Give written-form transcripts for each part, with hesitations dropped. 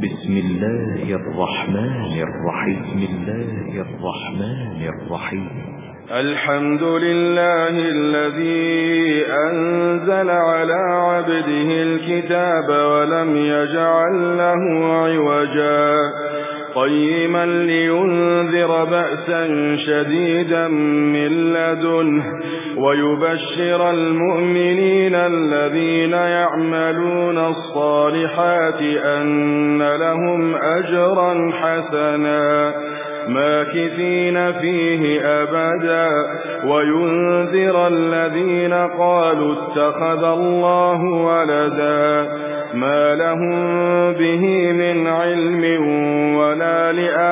بسم الله الرحمن الرحيم. الحمد لله الذي أنزل على عبده الكتاب ولم يجعل له عوجا قيما لينذر بأسا شديدا من لدنه ويبشر المؤمنين الذين يعملون الصالحات أن لهم أجرا حسنا ماكثين فيه أبدا وينذر الذين قالوا اتخذ الله ولدا ما لهم به من علم ولا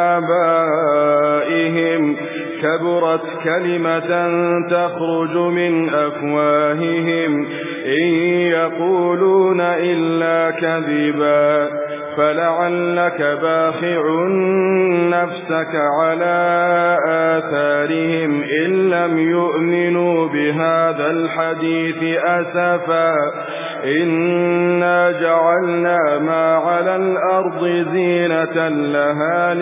لآبائهم كبرت كلمة تخرج من أفواههم إن يقولون إلا كذبا فلعلك باخع نفسك على آثارهم إن لم يؤمنوا بهذا الحديث أسفا إنا جعلنا ما على الأرض زينة لها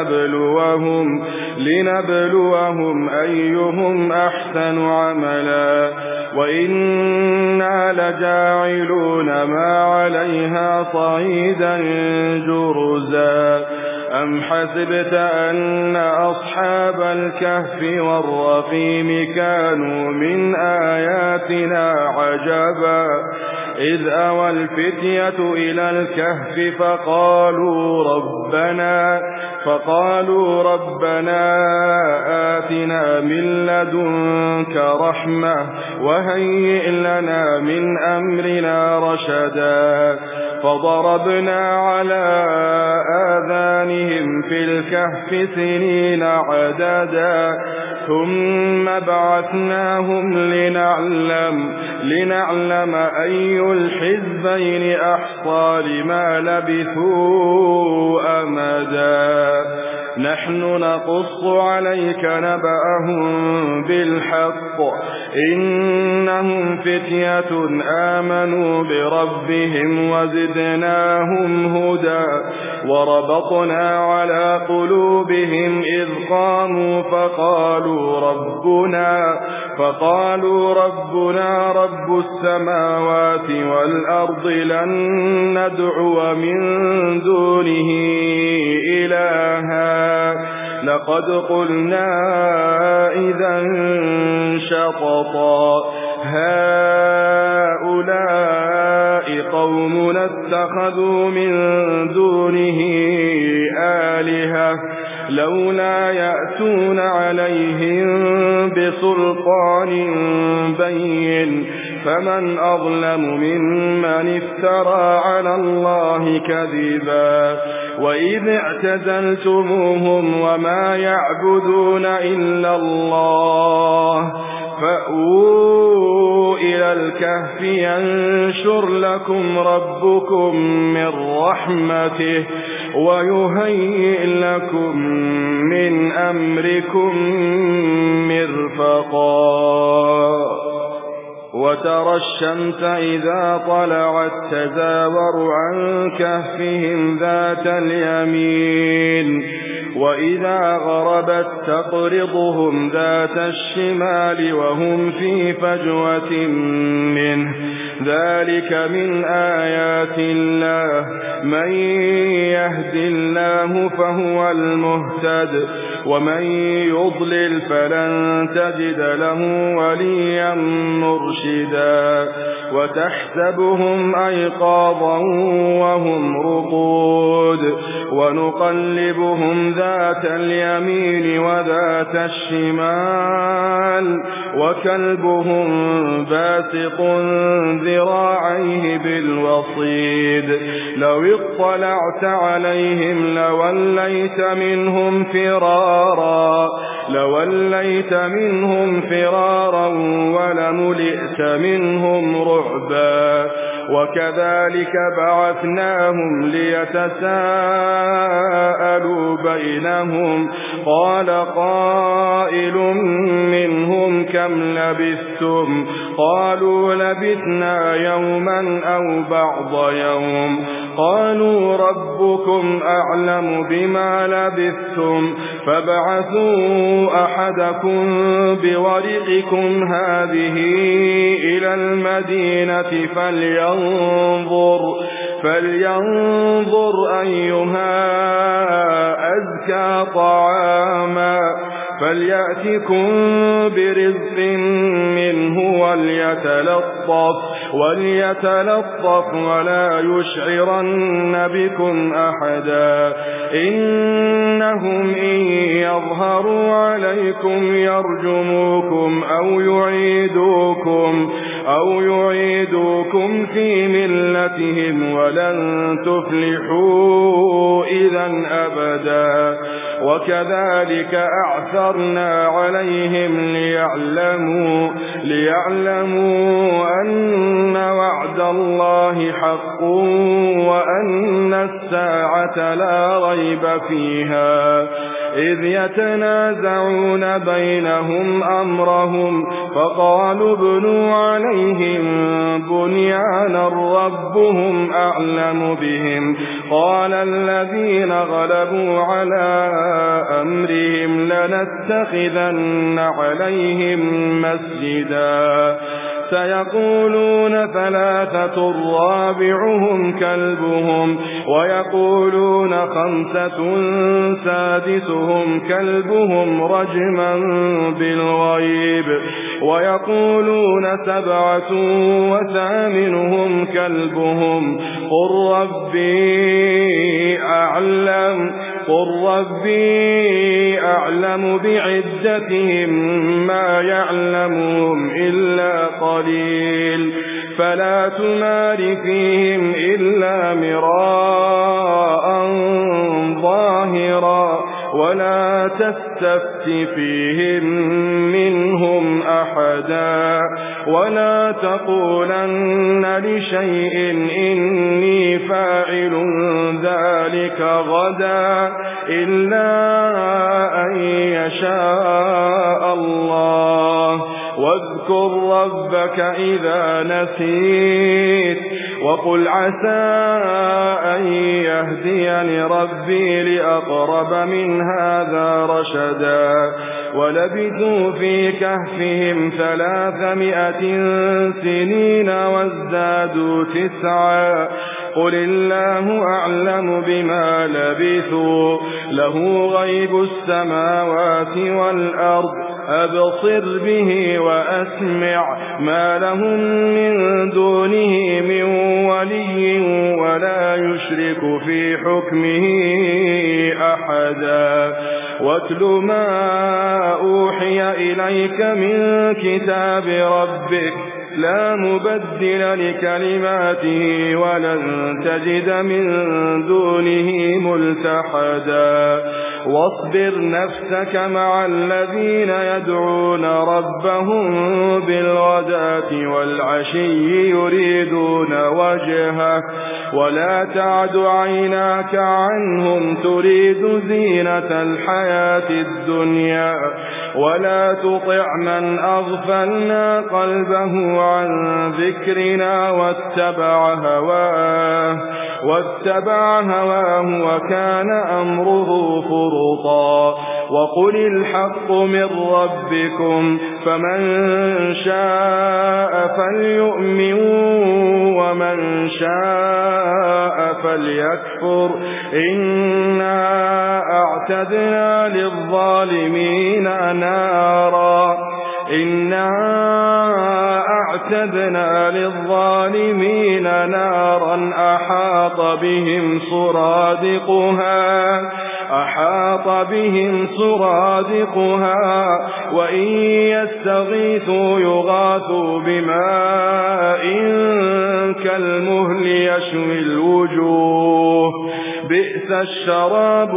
لنبلوهم أيهم أحسن عملا وإنا لجاعلون ما عليها صعيدا جرزا أم حسبت أن أصحاب الكهف والرقيم كانوا من آياتنا عجبا إذ أوى الفتية إلى الكهف فقالوا ربنا آتنا من لدنك رحمة وهيئ لنا من أمرنا رشدا فضربنا على آذانهم في الكهف سنين عددا ثم بعثناهم لنعلم أي الحزبين أحصى لما لبثوا أمدا نحن نقص عليك نبأهم بالحق إنهم فتية آمنوا بربهم وزدناهم هدى وربطنا على قلوبهم إذ قاموا فقالوا ربنا رب السماوات والأرض لن ندعو من دونه إلها لقد قلنا إذا شططا هؤلاء قومنا اتخذوا من دونه آلهة لولا يأتون عليهم بسلطان بين فمن أظلم ممن افترى على الله كذبا وإذ اعتزلتموهم وما يعبدون إلا الله فأووا إلى الكهف ينشر لكم ربكم من رحمته ويهيئ لكم من أمركم مرفقا وترى الشمس إذا طلعت تزاور عن كهفهم ذات اليمين وإذا غربت تقرضهم ذات الشمال وهم في فجوة منه ذلك من آيات الله من يهد الله فهو المهتد ومن يضلل فلن تجد له وليا مرشدا وتحسبهم أيقاظا وهم رقود ونقلبهم ذات اليمين وذات الشمال وكلبهم باسط ذراعيه بالوصيد لو اطلعت عليهم لوليت منهم فرارا ولملئت منهم رعبا وكذلك بعثناهم ليتساءلوا بينهم قال قائل منهم كم لبثتم قالوا لبثنا يوما أو بعض يوم قالوا ربكم أعلم بما لبثتم فابعثوا أحدكم بورقكم هذه إلى المدينة فلينظر أيها أزكى طعاما فليأتكم برزق منه وليتلطف ولا يشعرن بكم أحدا إنهم إن يظهروا عليكم يرجموكم أو يعيدوكم في ملتهم ولن تفلحوا إذا أبدا وكذلك أعثرنا عليهم ليعلموا أن وعد الله حق وأن الساعة لا ريب فيها إذ يتنازعون بينهم أمرهم فقالوا ابنوا عليهم بنيانا ربهم أعلم بهم قال الذين غلبوا على أمرهم لنتخذن عليهم مسجدا سيقولون ثلاثة رابعهم كلبهم ويقولون خمسة سادسهم كلبهم رجما بالغيب ويقولون سبعة وثامنهم كلبهم قل ربي أعلم بعدتهم ما يعلمهم إلا قليل فلا تمار فيهم إلا مراء ظاهرا ولا تستفت فيهم منهم أحدا ولا تقولن لشيء إني فاعل ذلك غدا إلا أن يشاء الله واذكر ربك إذا نسيت وقل عسى أن يهديني ربي لأقرب من هذا رشدا ولبثوا في كهفهم 300 سنين وازدادوا 9 قل الله أعلم بما لبثوا له غيب السماوات والأرض أبصر به وأسمع ما لهم من دونه من ولي ولا يشرك في حكمه أحدا واتل ما أوحي إليك من كتاب ربك لا مبدل لكلماته ولن تجد من دونه ملتحدا واصبر نفسك مع الذين يدعون ربهم بالغداة والعشي يريدون وجهه ولا تعد عيناك عنهم تريد زينة الحياة الدنيا ولا تطع من أغفلنا قلبه عن ذكرنا واتبع هواه وكان أمره فرطا وقل الحق من ربكم فمن شاء فليؤمن ومن شاء فليكفر إنا أعتدنا للظالمين نارا أحاط بهم سرادقها وإن يستغيثوا يغاثوا بماء كالمهل يشوي الوجوه بئس الشراب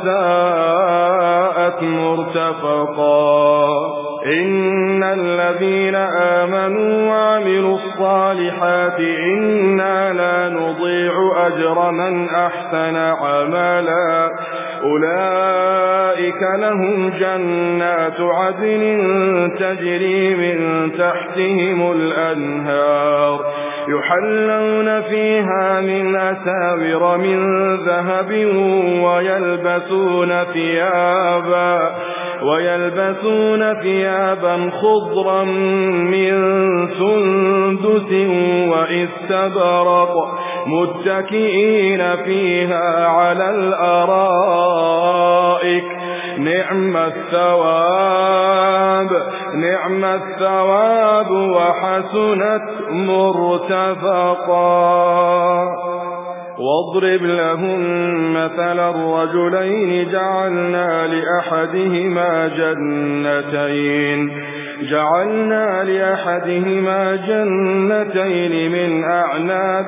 وساءت مرتفقا إن الذين آمنوا وعملوا الصالحات إنا لا نضيع أجر من أحسن عملا أولئك لهم جنات عدن تجري من تحتهم الأنهار يحلون فيها من أساور من ذهب ويلبسون ثيابا خضرا من سندس وإستبرق متكئين فيها على الأرائك نعم الثواب وحسنت مرتفقا. واضرب لهم مثل الرجلين جعلنا لأحدهما جنتين من أعناب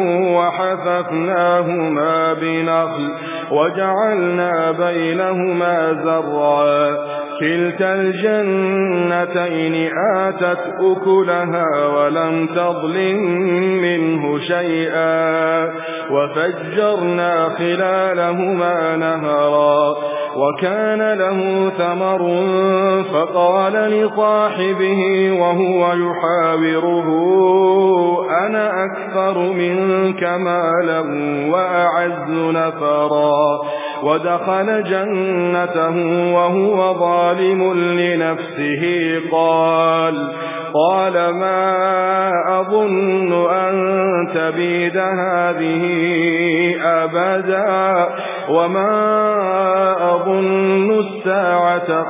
وحففناهما بنخل وجعلنا بينهما زرعا كلتا الجنتين آتت أكلها ولم تظلم منه شيئا وفجرنا خلالهما نهرا وكان له ثمر فقال لصاحبه وهو يحاوره أنا أكثر منك مالا وأعز نفرا ودخل جنته وهو ظالم لنفسه قال ما أظن أن تبيد هذه أبدا وما أظن الساعة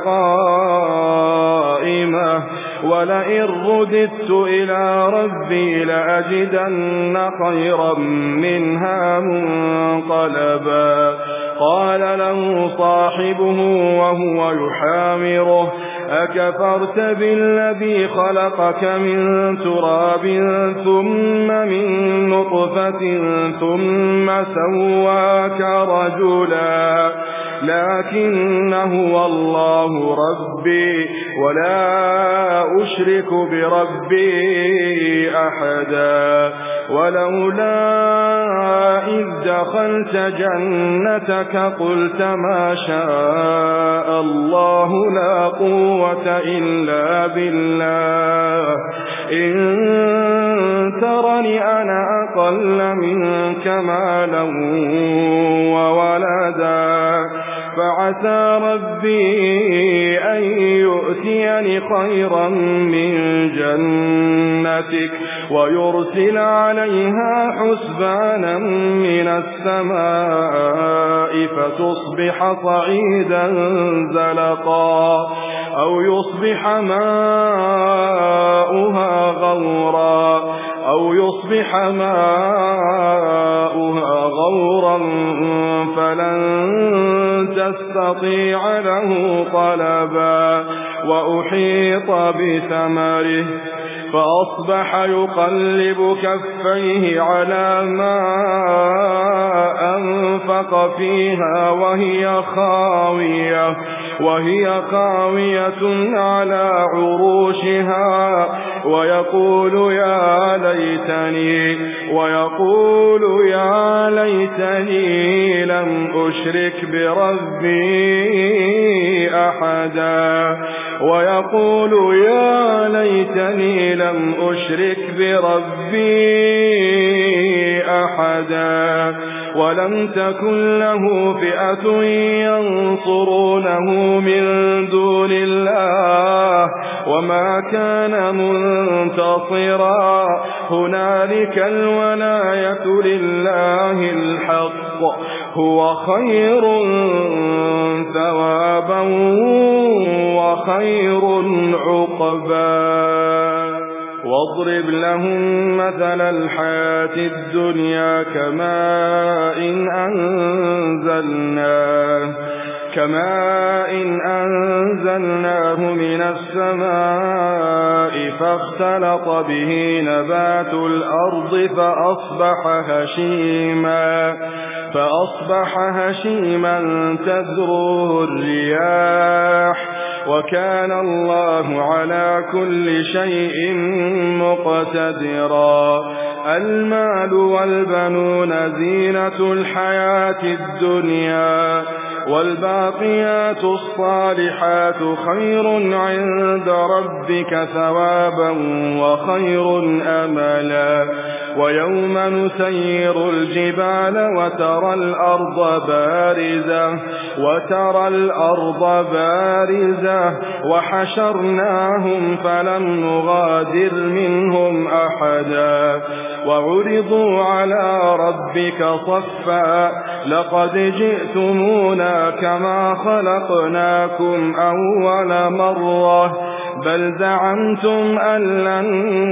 قائمة ولئن رددت إلى ربي لأجدن خيرا منها منقلبا. قال له صاحبه وهو يحاوره أكفرت بالذي خلقك من تراب ثم من نطفة ثم سواك رجلا لكن هو الله ربي ولا أشرك بربي أحدا ولولا إذ دخلت جنتك قلت ما شاء الله لا قوة إلا بالله إن ترني أنا أقل منك مالا وولدا فعسى ربي أن يؤتيني خيرا من جنتك ويرسل عليها حسبانا من السماء فتصبح صعيدا زلقا أو يصبح ماؤها غورا فلن تستطيع له طلبا وأحيط بثمره فأصبح يقلب كفيه على ما أنفق فيها وهي خاوية على عروشها ويقول يا ليتني لم أشرك بربي أحدا ولم تكن له فئة ينصرونه من دون الله وما كان منتصرا هنالك الولاية لله الحق هو خير ثوابا وخير عقبا. واضرب لهم مثل الحياة الدنيا كماء أنزلناه من السماء فاختلط به نبات الأرض فأصبح هشيما تذروه الرياح وكان الله على كل شيء مقتدرا. المال والبنون زينة الحياة الدنيا والباقيات الصالحات خير عند ربك ثوابا وخير أملا ويوم نسير الجبال وترى الأرض بارزة وحشرناهم فلم نغادر منهم أحدا وعرضوا على ربك صفا لقد جئتمونا كما خلقناكم أول مرة بل زعمتم أن لن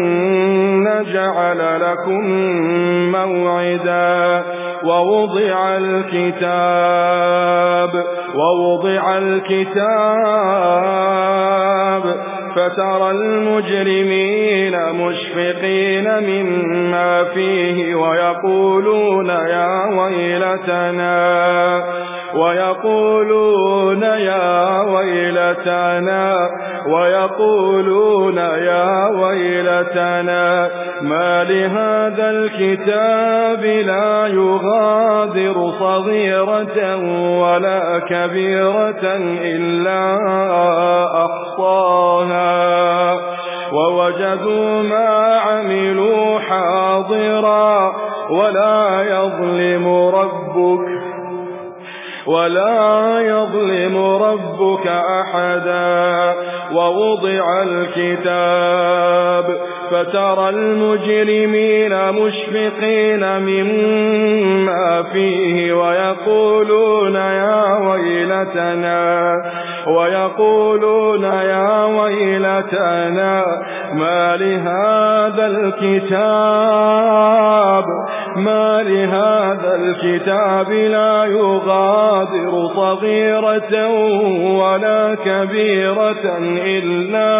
نجعل لكم موعدا ووضع الكتاب فترى المجرمين مشفقين مما فيه ويقولون يا ويلتنا ما لهذا الكتاب لا يغادر صغيرة ولا كبيرة إلا أحصاها ووجدوا ما عملوا حاضرا ولا يظلم ربك أحدا ووضع الكتاب فترى المجرمين مشفقين مما فيه ويقولون يا ويلتنا ما لهذا الكتاب لا يغادر صغيرة ولا كبيرة إلا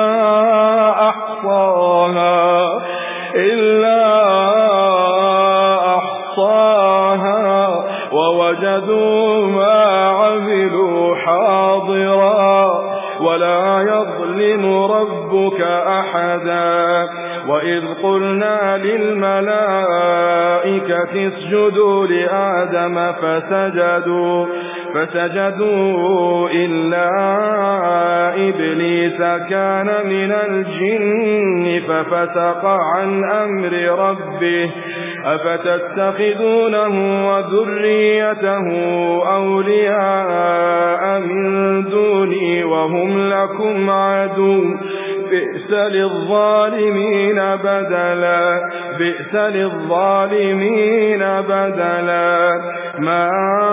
أحصاها ووجدوا ما عملوا حاضرا ولا يظلم ربك أحدا وإذ قلنا للملائكة اسجدوا لآدم فسجدوا إلا إبليس كان من الجن ففسق عن أمر ربه أفتتخذونه وذريته أولياء من دوني وهم لكم عدو بئس للظالمين بدلا ما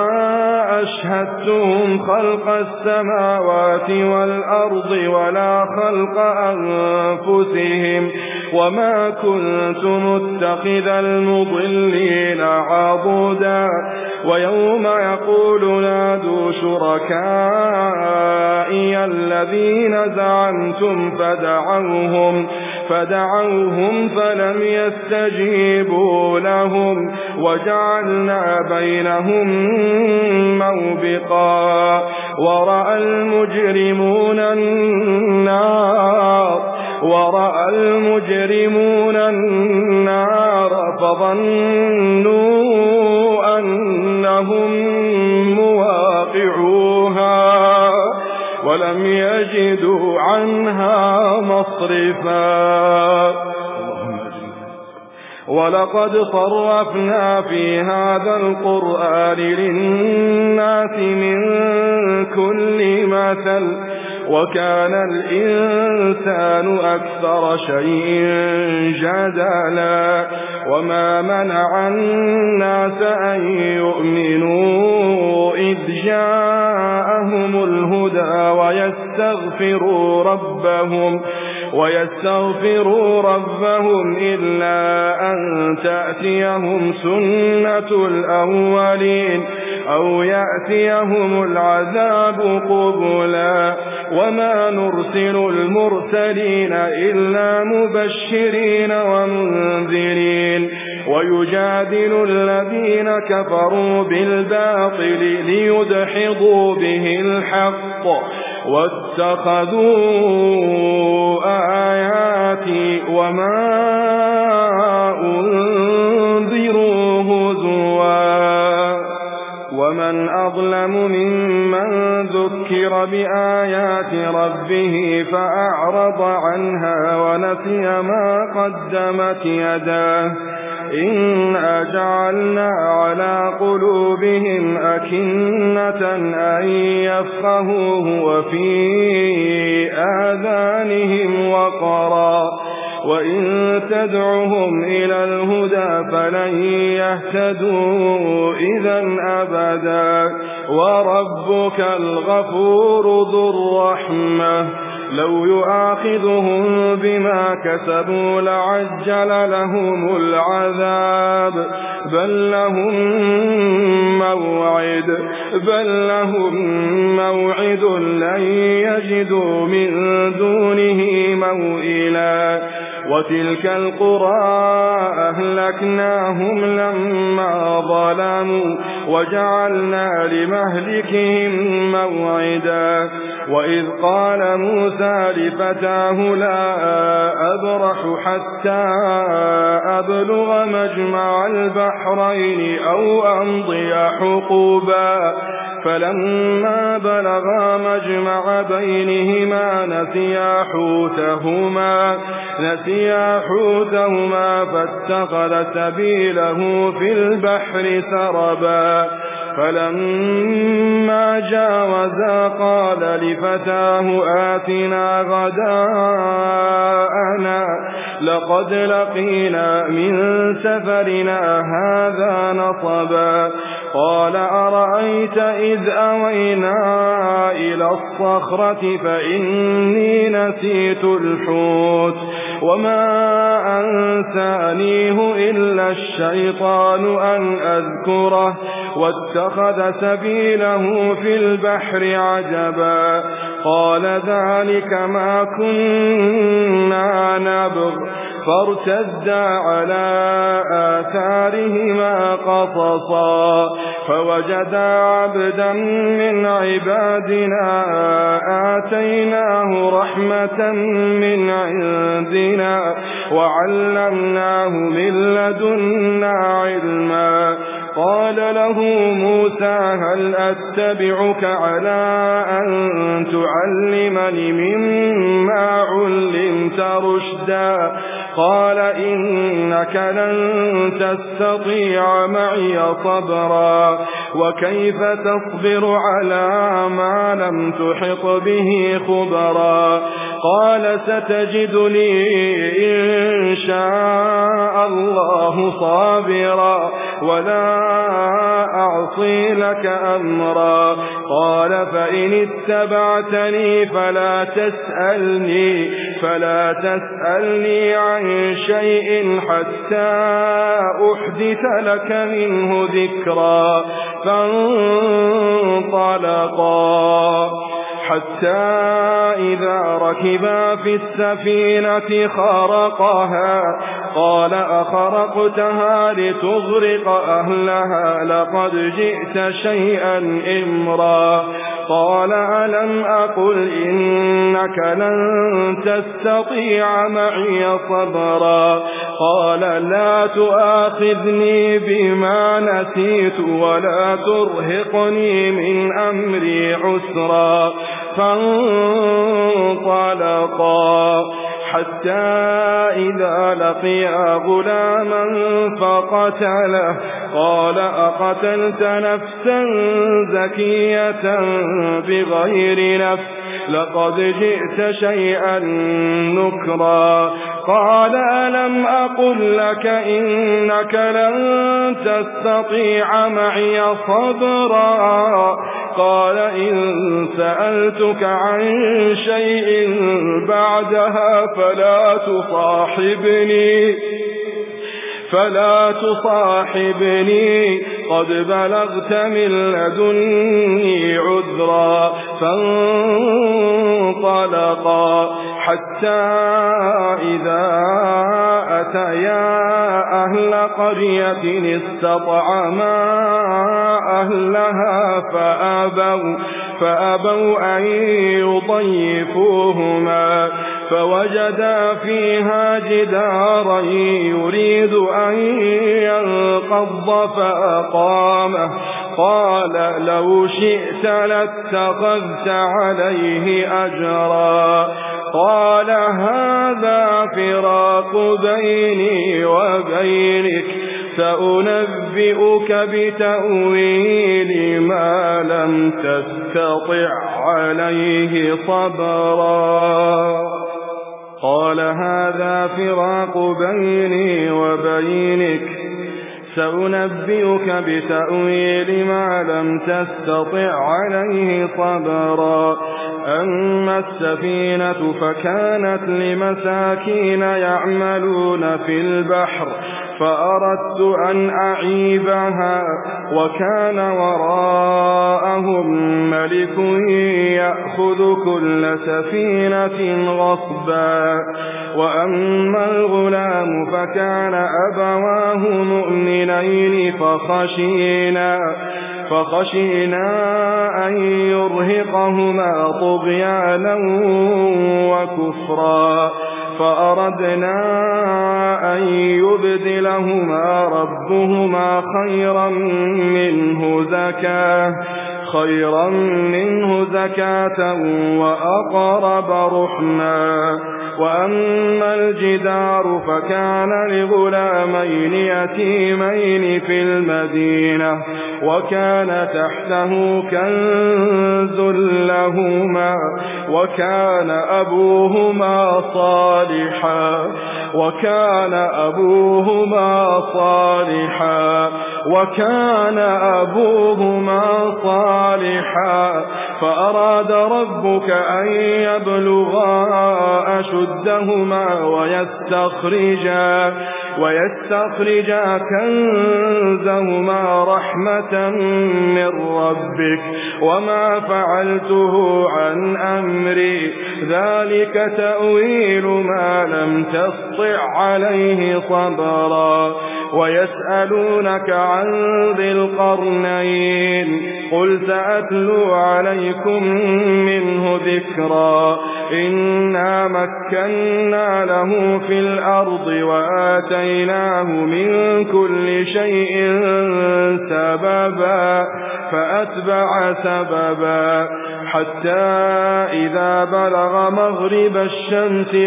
أشهدتهم خلق السماوات والأرض ولا خلق أنفسهم وما كنت متخذ المضلين عضدا ويوم يقول نادوا شركائي الذين زعمتم فدعوهم فلم يستجيبوا لهم وجعلنا بينهم موبقا ورأى المجرمون النار فظنوا أنهم مواقعوها ولم يجدوا عنها مصرفا ولقد صرفنا في هذا القرآن للناس من كل مثل وكان الإنسان أكثر شيء جدلا وما منع الناس أن يؤمنوا إذ جاءهم الهدى ويستغفروا ربهم إلا أن تأتيهم سنة الأولين أو يأتيهم العذاب قبلا وما نرسل المرسلين إلا مبشرين ومنذرين ويجادل الذين كفروا بالباطل ليدحضوا به الحق واتخذوا آياتي وما أنذروا هزوا ومن أظلم ممن ذكر بآيات ربه فأعرض عنها ونسي ما قدمت يداه إنا جعلنا على قلوبهم أكنة أن يفقهوه وفي آذانهم وقرا وإن تدعهم إلى الهدى فلن يهتدوا إذا أبدا وربك الغفور ذو الرحمة لو يؤاخذهم بما كسبوا لعجل لهم العذاب بل لهم موعد لن يجدوا من دونه موئلا وتلك القرى أهلكناهم لما ظلموا وجعلنا لمهلكهم موعدا وإذ قال موسى لفتاه لا أبرح حتى أبلغ مجمع البحرين أو أمضي حقوبا فلما بلغا مجمع بينهما نسيا حوتهما فاتخذ سبيله في البحر سربا فلما جاوزا قال لفتاه آتنا غداءنا لقد لقينا من سفرنا هذا نصبا قال أرأيت إذ أوينا إلى الصخرة فإني نسيت الحوت وما أنسانيه إلا الشيطان أن أذكره واتخذ سبيله في البحر عجبا قال ذلك ما كنا نبغ فارتدا على آثارهما قصصا فوجدا عبدا من عبادنا آتيناه رحمة من عندنا وعلمناه من لدنا علما قال له موسى هل أتبعك على أن تعلمني مما علمت رشدا قال إنك لن تستطيع معي صبرا وكيف تصبر على ما لم تحط به خبرا قال ستجدني إن شاء الله صابرا ولا أعصي لك أمرا قال فإن اتبعتني فلا تسألني عن شيء حتى أحدث لك منه ذكرا فانطلقا حتى إذا ركبا في السفينة خرقها قال أخرقتها لتغرق أهلها لقد جئت شيئا إمرا قال ألم أقل إنك لن تستطيع معي صبرا قال لا تؤاخذني بما نسيت ولا ترهقني من أمري عسرا فانطلقا حتى إذا لقيا غلاما فقتله قال أقتلت نفسا زكية بغير نفس لقد جئت شيئا نكرا قال ألم أقل لك إنك لن تستطيع معي صبرا قال إن سألتك عن شيء بعدها فلا تصاحبني قد بلغت من لدني عذرا فانطلقا حتى إذا أتيا أهل قرية استطعما أهلها فأبوا أن يضيفوهما فوجدا فيها جدارا يريد أن ينقض فأقامه قال لو شئت لاتخذت عليه أجرا قال هذا فراق بيني وبينك سأنبئك بتأويل ما لم تستطع عليه صبرا قال هذا فراق بيني وبينك سأنبئك بتأويل ما لم تستطع عليه صبرا أما السفينة فكانت لمساكين يعملون في البحر فأردت أن أعيبها وكان وراءهم ملك يأخذ كل سفينة غصبا وأما الغلام فكان أبواه مؤمنين فخشينا أن يرهقهما طغيانا وكفرا فأردنا أن يبدلهما ربهما خيرا منه زكاة وأقرب رحما وأما الجدار فكان لغلامين يتيمين في المدينة وكان تحته كنز لهما وكان أبوهما صالحا فأراد ربك أن يبلغا أشدهما ويستخرجا كنزهما رحمة من ربك وما فعلته عن أمري ذلك تأويل ما لم تسطع عليه صبرا ويسألونك عن ذي القرنين قل سأتلو عليكم منه ذكرا إنا مكنا له في الأرض وآتيناه من كل شيء سببا فأتبع سببا حتى إذا بلغ مغرب الشمس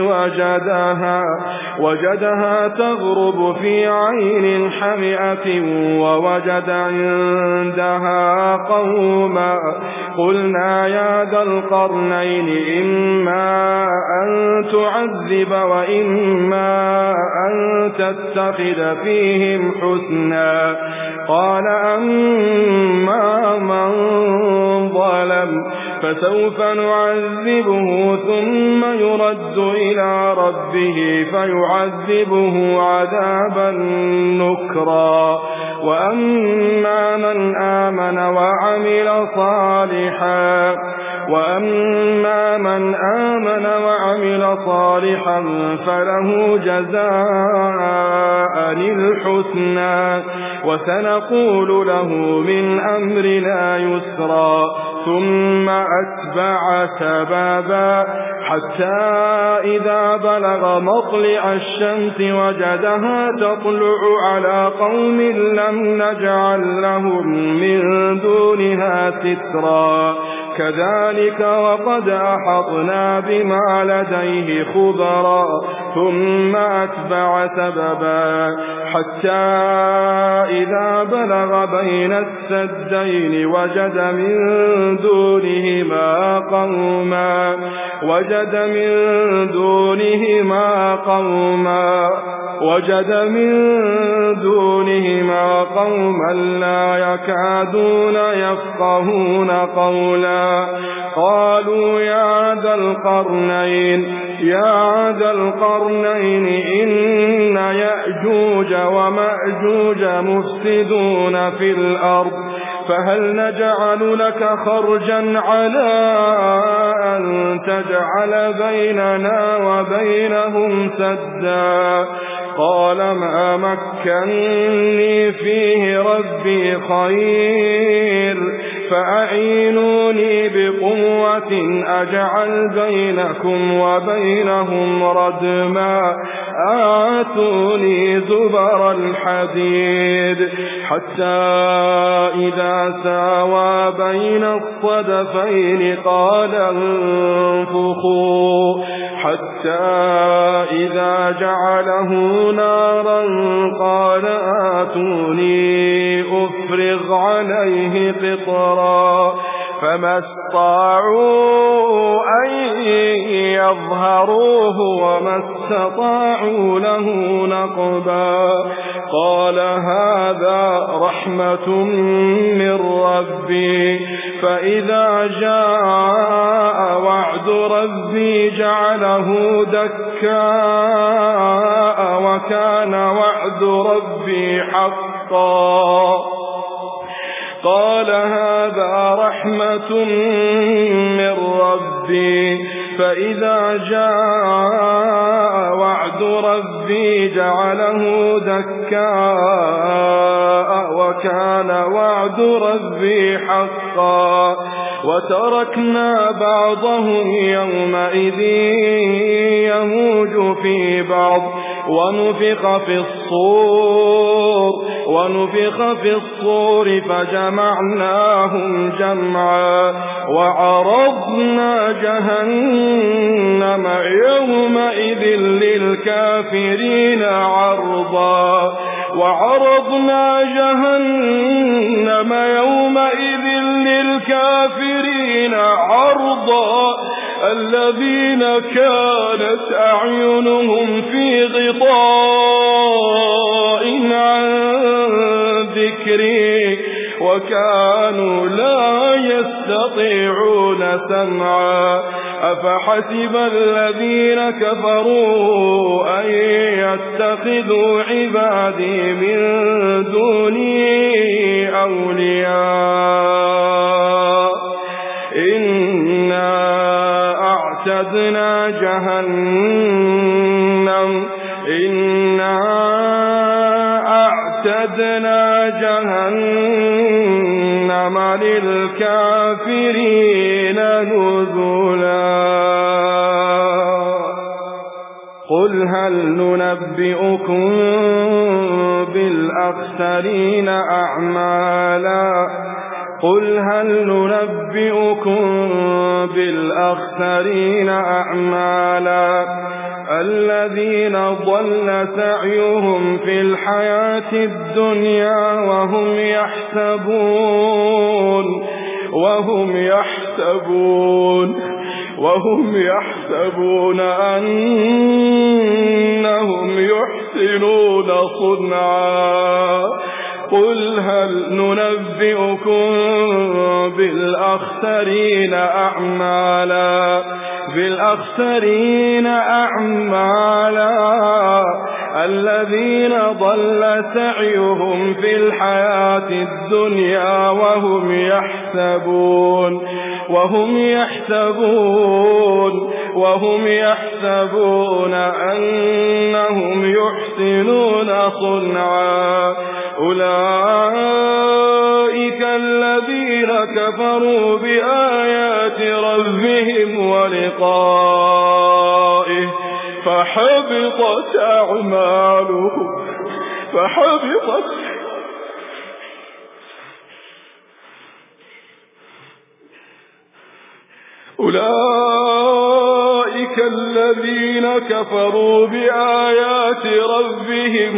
وجدها تغرب في عين حمئة ووجد عندها قوما قلنا يا ذا القرنين إما أن تعذب وإما أن تتخذ فيهم حسنا قال أما من ظلم فسوف نعذبه ثم يرد إلى ربه فيعذبه عذابا نكرا وأما من آمن وعمل صالحا فله جزاء الحسنى وسنقول له من أمرنا يسرا ثم أتبع سببا حتى إذا بلغ مطلع الشمس وجدها تطلع على قوم لم نجعل لهم من دونها سترا كذلك وقد أحطنا بما لديه خبرا ثم أتبع سببا حتى إذا بلغ بين السدين وجد من دونهما قوما لا يكادون يفقهون قولا قالوا يا ذا القرنين إن يأجوج ومأجوج مفسدون في الأرض فهل نجعل لك خرجا على أن تجعل بيننا وبينهم سدا قال ما مكنني فيه ربي خير فأعينوني بقوة أجعل بينكم وبينهم ردما آتوني زبر الحديد حتى إذا ساوى بين الصدفين قال انفخوا حتى إذا جعله نارا قال آتوني أفرغ عليه قطرا فما استطاعوا أن يظهروه وما استطاعوا له نقبا قال هذا رحمة من ربي فإذا جاء وعد ربي جعله دكاء وكان وعد ربي حقا قال هذا رحمة من ربي فإذا جاء وعد ربي جعله دكاء وكان وعد ربي حقا وتركنا بعضهم يومئذ يموج في بعض ونفخ في الصور فجمعناهم جمعا وعرضنا جهنم يومئذ للكافرين عرضا الذين كانت أعينهم في غطاء عن ذكري وكانوا لا يستطيعون سمعا أفحسب الذين كفروا أن يتخذوا عبادي من دوني أولياء إنا أعتدنا جهنم للكافرين نزلا قل هل ننبئكم بالأخسرين أعمالا الذين ضل سعيهم في الحياة الدنيا وهم يحسبون أنهم يحسنون صنعا قل هل ننبئكم بالأخسرين أعمالا الذين ضل سعيهم في الحياة الدنيا وهم يحسبون أنهم يحسنون صنعا أولئك الذين كفروا بآيات ربهم ولقائه فحبطت أعمالهم أولئك الذين كفروا بآيات ربهم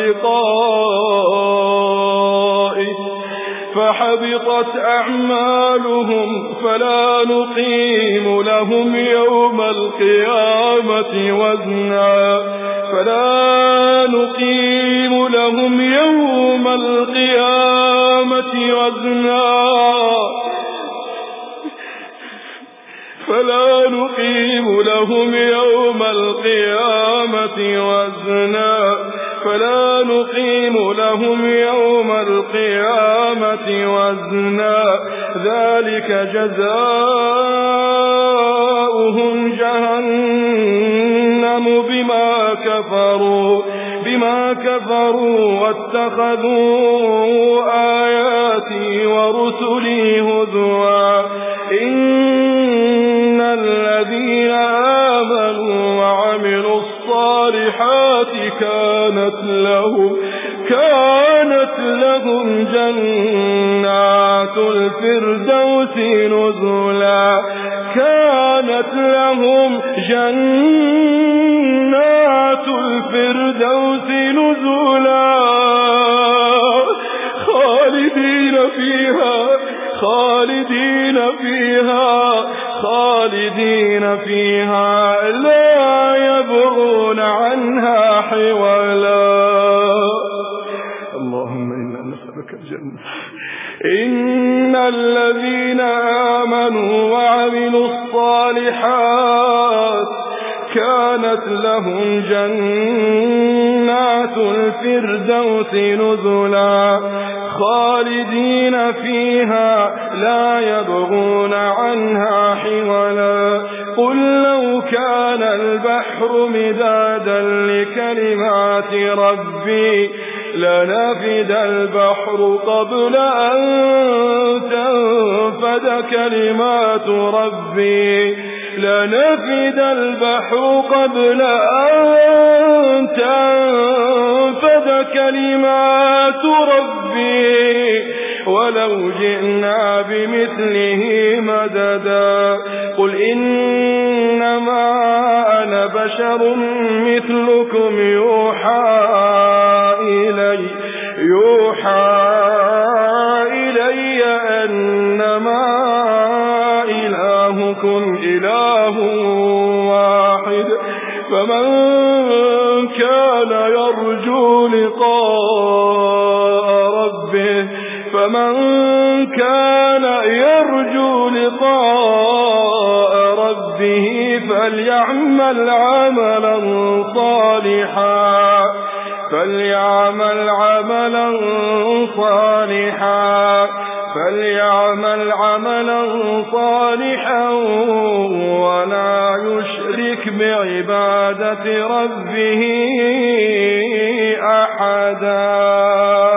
ولقائه فحبطت أعمالهم فلا نقيم لهم يوم القيامة وزنا ذلك جزاؤهم جهنم بما كفروا واتخذوا آياتي ورسلي هزوا إن الذين آمنوا وعملوا الصالحات كانت لهم جنات الفردوس نزلا كانت لهم جنات الفردوس نزلا خالدين فيها لا يبغون عنها حولا. اللهم إنا نسألك الجنة. إن الذين آمنوا وعملوا الصالحات كانت لهم جنات الفردوس نزلا خالدين فيها لا يبغون عنها حولا. قل لو كان البحر مدادا لكلمات ربي لنفد البحر قبل أن تنفد كلمات ربي لنفد البحر قبل أن تنفد كلمات ربي ولو جئنا بمثله مددا. قل إنما أنا بشر مثلكم يوحى إلي أنما إلهكم إله واحد فمن كان يرجو لقاء ربه فليعمل عملا صالحا ولا يشرك بعبادة ربه أحدا.